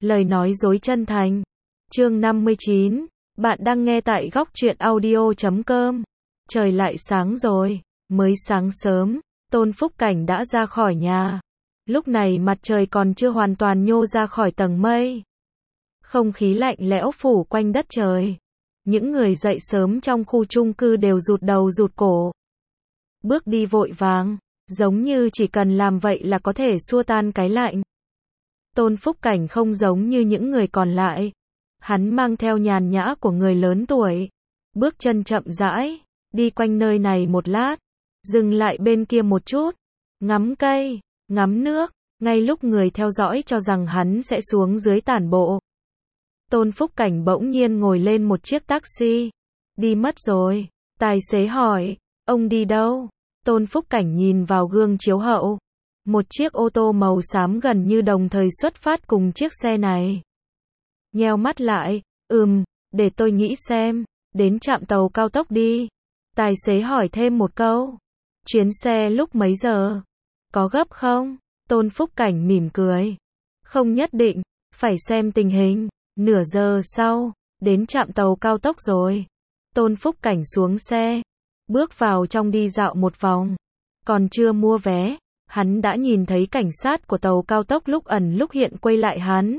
Lời nói dối chân thành. Chương 59. Bạn đang nghe tại góc truyện audio.com. Trời lại sáng rồi. Mới sáng sớm, Tôn Phúc Cảnh đã ra khỏi nhà. Lúc này mặt trời còn chưa hoàn toàn nhô ra khỏi tầng mây. Không khí lạnh lẽo phủ quanh đất trời. Những người dậy sớm trong khu chung cư đều rụt đầu rụt cổ. Bước đi vội vàng, giống như chỉ cần làm vậy là có thể xua tan cái lạnh. Tôn Phúc Cảnh không giống như những người còn lại. Hắn mang theo nhàn nhã của người lớn tuổi. Bước chân chậm rãi, đi quanh nơi này một lát, dừng lại bên kia một chút, ngắm cây, ngắm nước, ngay lúc người theo dõi cho rằng hắn sẽ xuống dưới tản bộ. Tôn Phúc Cảnh bỗng nhiên ngồi lên một chiếc taxi. Đi mất rồi. Tài xế hỏi, ông đi đâu? Tôn Phúc Cảnh nhìn vào gương chiếu hậu. Một chiếc ô tô màu xám gần như đồng thời xuất phát cùng chiếc xe này. Nheo mắt lại, để tôi nghĩ xem, đến trạm tàu cao tốc đi. Tài xế hỏi thêm một câu. Chuyến xe lúc mấy giờ? Có gấp không? Tôn Phúc Cảnh mỉm cười. Không nhất định, phải xem tình hình. Nửa giờ sau, đến trạm tàu cao tốc rồi. Tôn Phúc Cảnh xuống xe, bước vào trong đi dạo một vòng. Còn chưa mua vé, hắn đã nhìn thấy cảnh sát của tàu cao tốc lúc ẩn lúc hiện quay lại hắn.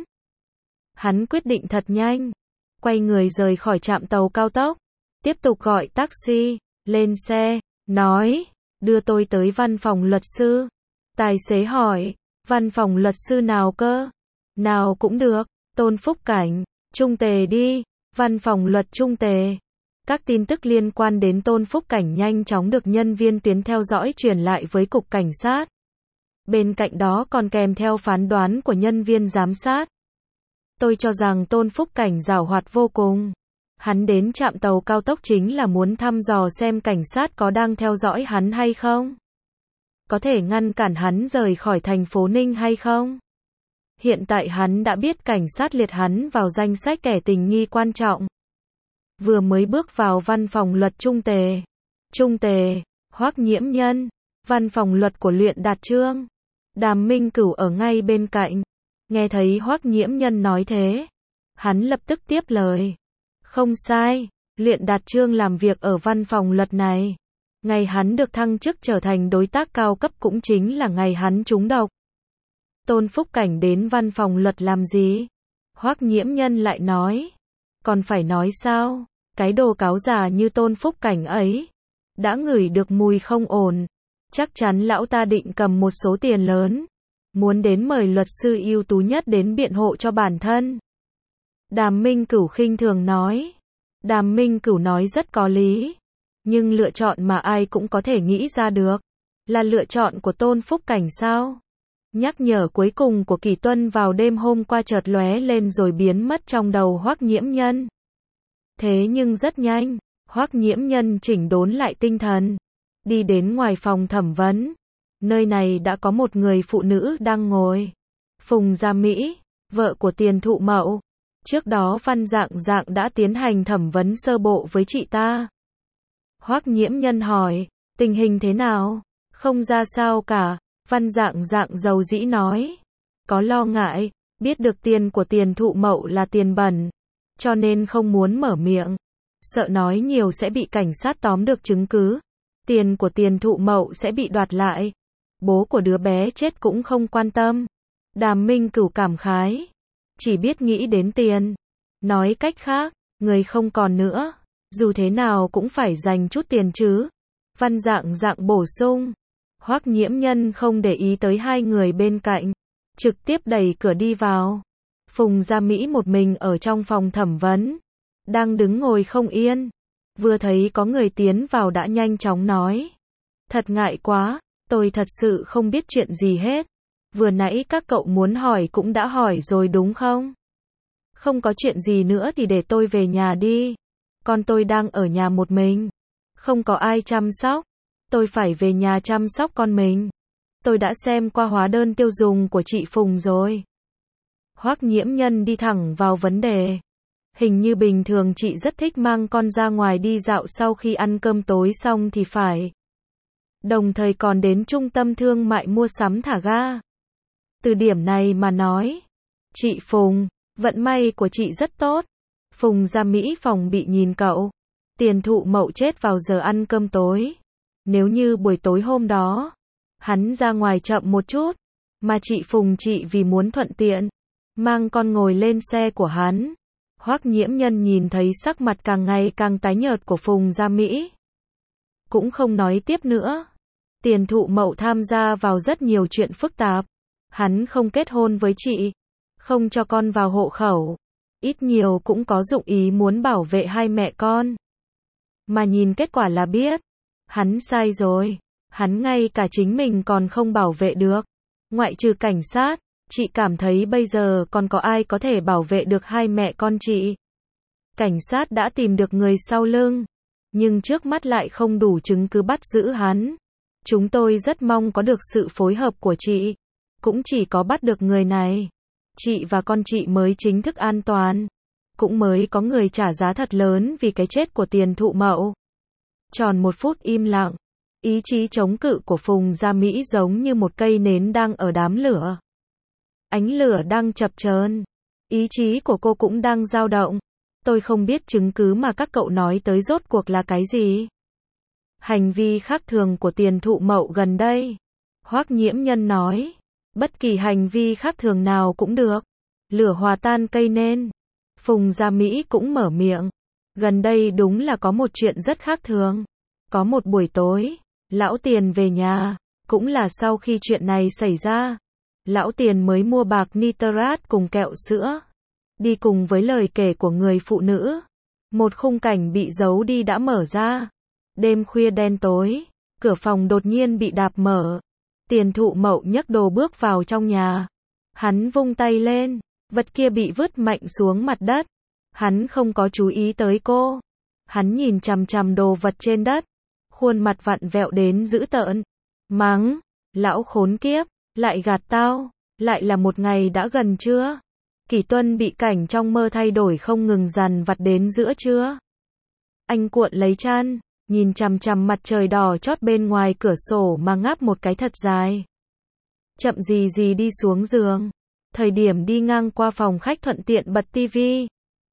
Hắn quyết định thật nhanh, quay người rời khỏi trạm tàu cao tốc, tiếp tục gọi taxi, lên xe, nói, đưa tôi tới văn phòng luật sư. Tài xế hỏi, văn phòng luật sư nào cơ? Nào cũng được. Tôn Phúc Cảnh, Trung Tề đi, văn phòng luật Trung Tề. Các tin tức liên quan đến Tôn Phúc Cảnh nhanh chóng được nhân viên tuyến theo dõi truyền lại với cục cảnh sát. Bên cạnh đó còn kèm theo phán đoán của nhân viên giám sát. Tôi cho rằng Tôn Phúc Cảnh giảo hoạt vô cùng. Hắn đến trạm tàu cao tốc chính là muốn thăm dò xem cảnh sát có đang theo dõi hắn hay không. Có thể ngăn cản hắn rời khỏi thành phố Ninh hay không? Hiện tại hắn đã biết cảnh sát liệt hắn vào danh sách kẻ tình nghi quan trọng. Vừa mới bước vào văn phòng luật Trung Tề, Hoắc Nhiễm Nhân, văn phòng luật của Luyện Đạt Trương. Đàm Minh Cửu ở ngay bên cạnh. Nghe thấy Hoắc Nhiễm Nhân nói thế, hắn lập tức tiếp lời. Không sai, Luyện Đạt Trương làm việc ở văn phòng luật này. Ngày hắn được thăng chức trở thành đối tác cao cấp cũng chính là ngày hắn trúng độc. Tôn Phúc Cảnh đến văn phòng luật làm gì? Hoắc Nhiễm Nhân lại nói. Còn phải nói sao? Cái đồ cáo già như Tôn Phúc Cảnh ấy. Đã ngửi được mùi không ổn. Chắc chắn lão ta định cầm một số tiền lớn. Muốn đến mời luật sư ưu tú nhất đến biện hộ cho bản thân. Đàm Minh Cửu khinh thường nói. Đàm Minh Cửu nói rất có lý. Nhưng lựa chọn mà ai cũng có thể nghĩ ra được. Là lựa chọn của Tôn Phúc Cảnh sao? Nhắc nhở cuối cùng của Kỳ Tuân vào đêm hôm qua chợt lóe lên rồi biến mất trong đầu Hoắc Nhiễm Nhân. Thế nhưng rất nhanh, Hoắc Nhiễm Nhân chỉnh đốn lại tinh thần, đi đến ngoài phòng thẩm vấn. Nơi này đã có một người phụ nữ đang ngồi. Phùng Gia Mỹ, vợ của Tiền Thụ Mậu. Trước đó Văn Dạng Dạng đã tiến hành thẩm vấn sơ bộ với chị ta. Hoắc Nhiễm Nhân hỏi, tình hình thế nào? Không ra sao cả. Văn Dạng Dạng dầu dĩ nói. Có lo ngại, biết được tiền của Tiền Thụ Mậu là tiền bẩn. Cho nên không muốn mở miệng. Sợ nói nhiều sẽ bị cảnh sát tóm được chứng cứ. Tiền của Tiền Thụ Mậu sẽ bị đoạt lại. Bố của đứa bé chết cũng không quan tâm. Đàm Minh Cửu cảm khái. Chỉ biết nghĩ đến tiền. Nói cách khác, người không còn nữa. Dù thế nào cũng phải dành chút tiền chứ. Văn Dạng Dạng bổ sung. Hoắc Nhiễm Nhân không để ý tới hai người bên cạnh, trực tiếp đẩy cửa đi vào. Phùng Gia Mỹ một mình ở trong phòng thẩm vấn, đang đứng ngồi không yên. Vừa thấy có người tiến vào đã nhanh chóng nói. Thật ngại quá, tôi thật sự không biết chuyện gì hết. Vừa nãy các cậu muốn hỏi cũng đã hỏi rồi đúng không? Không có chuyện gì nữa thì để tôi về nhà đi. Con tôi đang ở nhà một mình, không có ai chăm sóc. Tôi phải về nhà chăm sóc con mình. Tôi đã xem qua hóa đơn tiêu dùng của chị Phùng rồi. Hoắc Nhiễm Nhân đi thẳng vào vấn đề. Hình như bình thường chị rất thích mang con ra ngoài đi dạo sau khi ăn cơm tối xong thì phải. Đồng thời còn đến trung tâm thương mại mua sắm thả ga. Từ điểm này mà nói, chị Phùng, Vận may của chị rất tốt. Phùng Gia Mỹ phòng bị nhìn cậu. Tiền Thụ Mậu chết vào giờ ăn cơm tối. Nếu như buổi tối hôm đó, hắn ra ngoài chậm một chút, mà chị Phùng chị vì muốn thuận tiện, mang con ngồi lên xe của hắn. Hoắc Nhiễm Nhân nhìn thấy sắc mặt càng ngày càng tái nhợt của Phùng Gia Mỹ, cũng không nói tiếp nữa. Tiền Thụ Mậu tham gia vào rất nhiều chuyện phức tạp. Hắn không kết hôn với chị, không cho con vào hộ khẩu, ít nhiều cũng có dụng ý muốn bảo vệ hai mẹ con. Mà nhìn kết quả là biết, hắn sai rồi. Hắn ngay cả chính mình còn không bảo vệ được. Ngoại trừ cảnh sát, chị cảm thấy bây giờ còn có ai có thể bảo vệ được hai mẹ con chị. Cảnh sát đã tìm được người sau lưng, nhưng trước mắt lại không đủ chứng cứ bắt giữ hắn. Chúng tôi rất mong có được sự phối hợp của chị. Cũng chỉ có bắt được người này, chị và con chị mới chính thức an toàn. Cũng mới có người trả giá thật lớn vì cái chết của Tiền Thụ Mậu. Tròn 1 phút im lặng. Ý chí chống cự của Phùng Gia Mỹ giống như một cây nến đang ở đám lửa. Ánh lửa đang chập chờn. Ý chí của cô cũng đang dao động. Tôi không biết chứng cứ mà các cậu nói tới rốt cuộc là cái gì. Hành vi khác thường của Tiền Thụ Mậu gần đây. Hoắc Nhiễm Nhân nói. Bất kỳ hành vi khác thường nào cũng được. Lửa hòa tan cây nên. Phùng Gia Mỹ cũng mở miệng. Gần đây đúng là có một chuyện rất khác thường. Có một buổi tối, lão Tiền về nhà. Cũng là sau khi chuyện này xảy ra. Lão Tiền mới mua bạc nitrat cùng kẹo sữa. Đi cùng với lời kể của người phụ nữ. Một khung cảnh bị giấu đi đã mở ra. Đêm khuya đen tối, cửa phòng đột nhiên bị đạp mở. Tiền Thụ Mậu nhấc đồ bước vào trong nhà. Hắn vung tay lên, vật kia bị vứt mạnh xuống mặt đất. Hắn không có chú ý tới cô. Hắn nhìn chằm chằm đồ vật trên đất. Khuôn mặt vặn vẹo đến dữ tợn. Mắng, lão khốn kiếp, lại gạt tao, lại là một ngày đã gần trưa. Kỷ Tuân bị cảnh trong mơ thay đổi không ngừng dằn vặt đến giữa trưa. Anh cuộn lấy chăn, nhìn chằm chằm mặt trời đỏ chót bên ngoài cửa sổ mà ngáp một cái thật dài. Chậm gì gì đi xuống giường. Thời điểm đi ngang qua phòng khách thuận tiện bật tivi.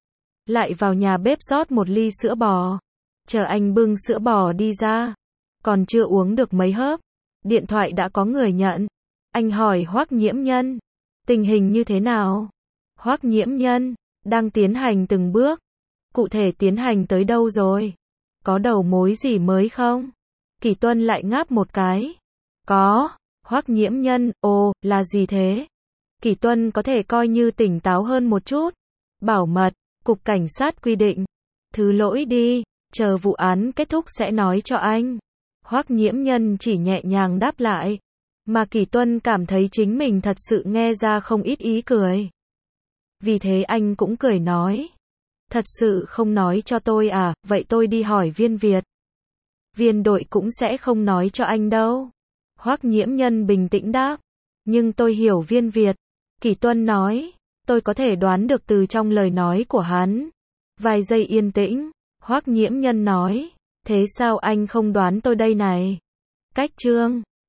Lại vào nhà bếp rót một ly sữa bò. Chờ anh bưng sữa bò đi ra. Còn chưa uống được mấy hớp. Điện thoại đã có người nhận. Anh hỏi Hoắc Nhiễm Nhân. Tình hình như thế nào? Hoắc Nhiễm Nhân. Đang tiến hành từng bước. Cụ thể tiến hành tới đâu rồi? Có đầu mối gì mới không? Kỷ Tuân lại ngáp một cái. Có. Hoắc Nhiễm Nhân. Ồ, là gì thế? Kỷ Tuân có thể coi như tỉnh táo hơn một chút. Bảo mật. Cục cảnh sát quy định. Thứ lỗi đi. Chờ vụ án kết thúc sẽ nói cho anh. Hoắc Nhiễm Nhân chỉ nhẹ nhàng đáp lại. Mà Kỷ Tuân cảm thấy chính mình thật sự nghe ra không ít ý cười. Vì thế anh cũng cười nói. Thật sự không nói cho tôi à, vậy tôi đi hỏi Viên Việt. Viên đội cũng sẽ không nói cho anh đâu. Hoắc Nhiễm Nhân bình tĩnh đáp. Nhưng tôi hiểu Viên Việt. Kỷ Tuân nói. Tôi có thể đoán được từ trong lời nói của hắn. Vài giây yên tĩnh. Hoắc Nhiễm Nhân nói. Thế sao anh không đoán tôi đây này? Cách chương